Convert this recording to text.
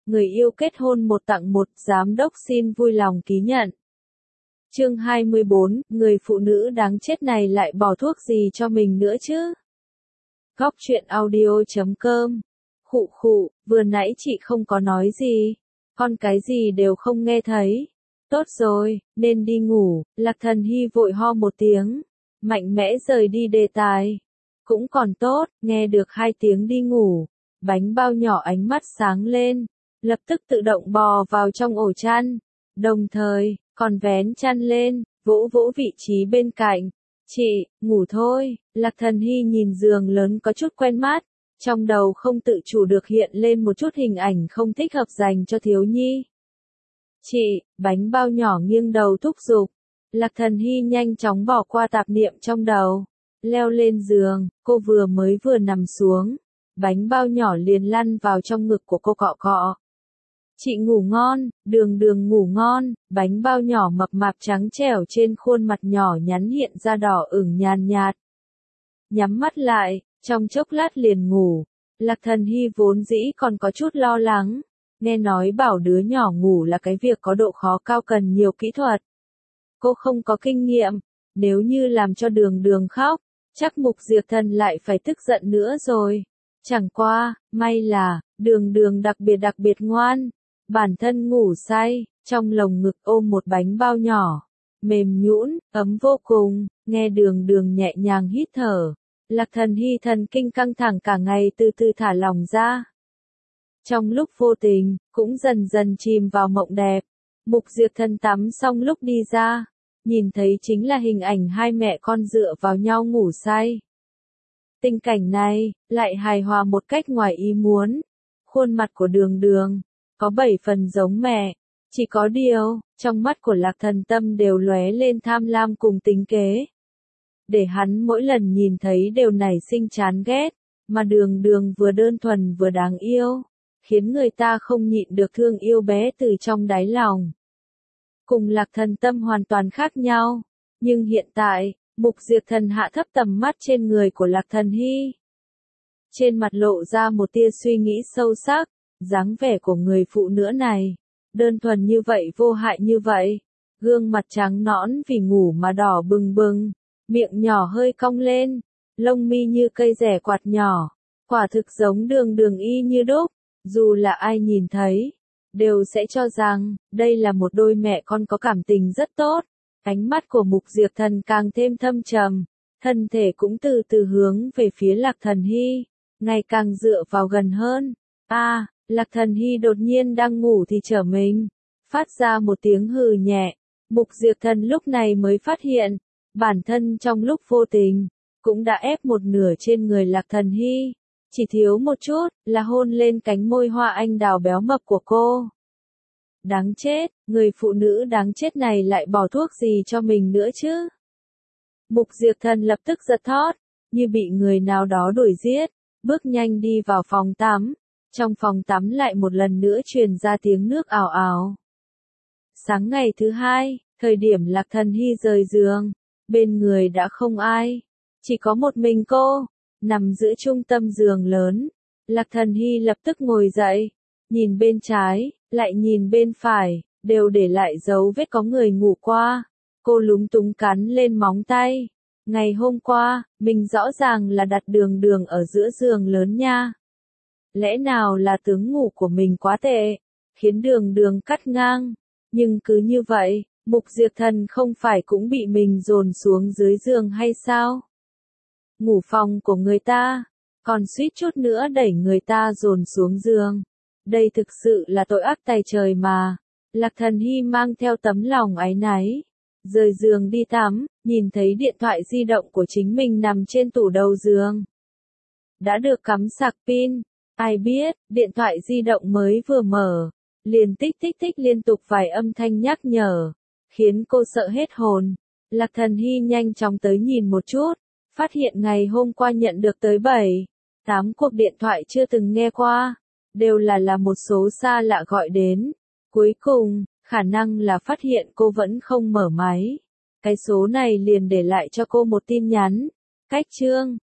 người yêu kết hôn 1 tặng 1, giám đốc xin vui lòng ký nhận. Chương 24, người phụ nữ đáng chết này lại bỏ thuốc gì cho mình nữa chứ? Góc truyện audio.com. Khụ khụ, vừa nãy chị không có nói gì, con cái gì đều không nghe thấy. Tốt rồi, nên đi ngủ. Lạc Thần Hy vội ho một tiếng, mạnh mẽ rời đi đề tài. Cũng còn tốt, nghe được 2 tiếng đi ngủ, bánh bao nhỏ ánh mắt sáng lên, lập tức tự động bò vào trong ổ chăn, đồng thời còn vén chăn lên, vỗ vỗ vị trí bên cạnh. Chị, ngủ thôi. Lạc Thần Hy nhìn giường lớn có chút quen mắt, trong đầu không tự chủ được hiện lên một chút hình ảnh không thích hợp dành cho thiếu nhi. Chị, bánh bao nhỏ nghiêng đầu thúc giục. Lạc Thần Hy nhanh chóng bỏ qua tạp niệm trong đầu, leo lên giường. Cô vừa nằm xuống, bánh bao nhỏ liền lăn vào trong ngực của cô cọ cọ. Chị ngủ ngon, Đường Đường ngủ ngon. Bánh bao nhỏ mập mạp trắng trẻo trên khuôn mặt nhỏ nhắn hiện ra đỏ ửng nhàn nhạt. Nhắm mắt lại, trong chốc lát liền ngủ. Lạc Thần Hy vốn dĩ còn có chút lo lắng, nghe nói bảo đứa nhỏ ngủ là cái việc có độ khó cao cần nhiều kỹ thuật. Cô không có kinh nghiệm, nếu như làm cho Đường Đường khóc, chắc Mục Diệp Thần lại phải tức giận nữa rồi. Chẳng qua, may là, Đường Đường đặc biệt ngoan, bản thân ngủ say, trong lồng ngực ôm một bánh bao nhỏ, mềm nhũn, ấm vô cùng. Nghe Đường Đường nhẹ nhàng hít thở, Lạc Thần Hy thần kinh căng thẳng cả ngày từ từ thả lỏng ra. Trong lúc vô tình, cũng dần dần chìm vào mộng đẹp. Mục Diệp Thần tắm xong lúc đi ra, nhìn thấy chính là hình ảnh 2 mẹ con dựa vào nhau ngủ say. Tình cảnh này, lại hài hòa một cách ngoài ý muốn. Khuôn mặt của Đường Đường, có 7 phần giống mẹ, chỉ có điều, trong mắt của Lạc Thần Tâm đều lóe lên tham lam cùng tính kế. Để hắn mỗi lần nhìn thấy đều nảy sinh chán ghét, mà Đường Đường vừa đơn thuần vừa đáng yêu, khiến người ta không nhịn được thương yêu bé từ trong đáy lòng. Cùng Lạc Thần Tâm hoàn toàn khác nhau, nhưng hiện tại, Mục Diệp Thần hạ thấp tầm mắt trên người của Lạc Thần Hy. Trên mặt lộ ra một tia suy nghĩ sâu sắc, dáng vẻ của người phụ nữ này, đơn thuần như vậy vô hại như vậy, gương mặt trắng nõn vì ngủ mà đỏ bừng bừng, miệng nhỏ hơi cong lên, lông mi như cây rẻ quạt nhỏ, quả thực giống Đường Đường y như đúc, dù là ai nhìn thấy, đều sẽ cho rằng, đây là một đôi mẹ con có cảm tình rất tốt. Ánh mắt của Mục Diệp Thần càng thêm thâm trầm, thân thể cũng từ từ hướng về phía Lạc Thần Hy, ngày càng dựa vào gần hơn. Lạc Thần Hy đột nhiên đang ngủ thì trở mình, phát ra một tiếng hừ nhẹ. Mục Diệp Thần lúc này mới phát hiện, bản thân trong lúc vô tình, cũng đã ép một nửa trên người Lạc Thần Hy, chỉ thiếu một chút, là hôn lên cánh môi hoa anh đào béo mập của cô. Đáng chết, người phụ nữ đáng chết này lại bỏ thuốc gì cho mình nữa chứ? Mục Diệp Thần lập tức giật thót, như bị người nào đó đuổi giết, bước nhanh đi vào phòng tắm. Trong phòng tắm lại một lần nữa truyền ra tiếng nước ào ào. Sáng ngày thứ 2, thời điểm Lạc Thần Hy rời giường, bên người đã không ai, chỉ có một mình cô, nằm giữa trung tâm giường lớn. Lạc Thần Hy lập tức ngồi dậy, nhìn bên trái, lại nhìn bên phải, đều để lại dấu vết có người ngủ qua. Cô lúng túng cắn lên móng tay. Ngày hôm qua, mình rõ ràng là đặt Đường Đường ở giữa giường lớn nha. Lẽ nào là tướng ngủ của mình quá tệ, khiến Đường Đường cắt ngang. Nhưng cứ như vậy, Mục Diệp Thần không phải cũng bị mình dồn xuống dưới giường hay sao? Ngủ phòng của người ta, còn suýt chút nữa đẩy người ta dồn xuống giường. Đây thực sự là tội ác tày trời mà. Lạc Thần Hy mang theo tấm lòng áy náy, rời giường đi tắm, nhìn thấy điện thoại di động của chính mình nằm trên tủ đầu giường. Đã được cắm sạc pin, ai biết, điện thoại di động mới vừa mở, liền tích tích tích liên tục vài âm thanh nhắc nhở, khiến cô sợ hết hồn. Lạc Thần Hy nhanh chóng tới nhìn một chút, phát hiện ngày hôm qua nhận được tới 7-8 cuộc điện thoại chưa từng nghe qua, đều là một số xa lạ gọi đến. Cuối cùng, khả năng là phát hiện cô vẫn không mở máy. Cái số này liền để lại cho cô một tin nhắn. Cách chương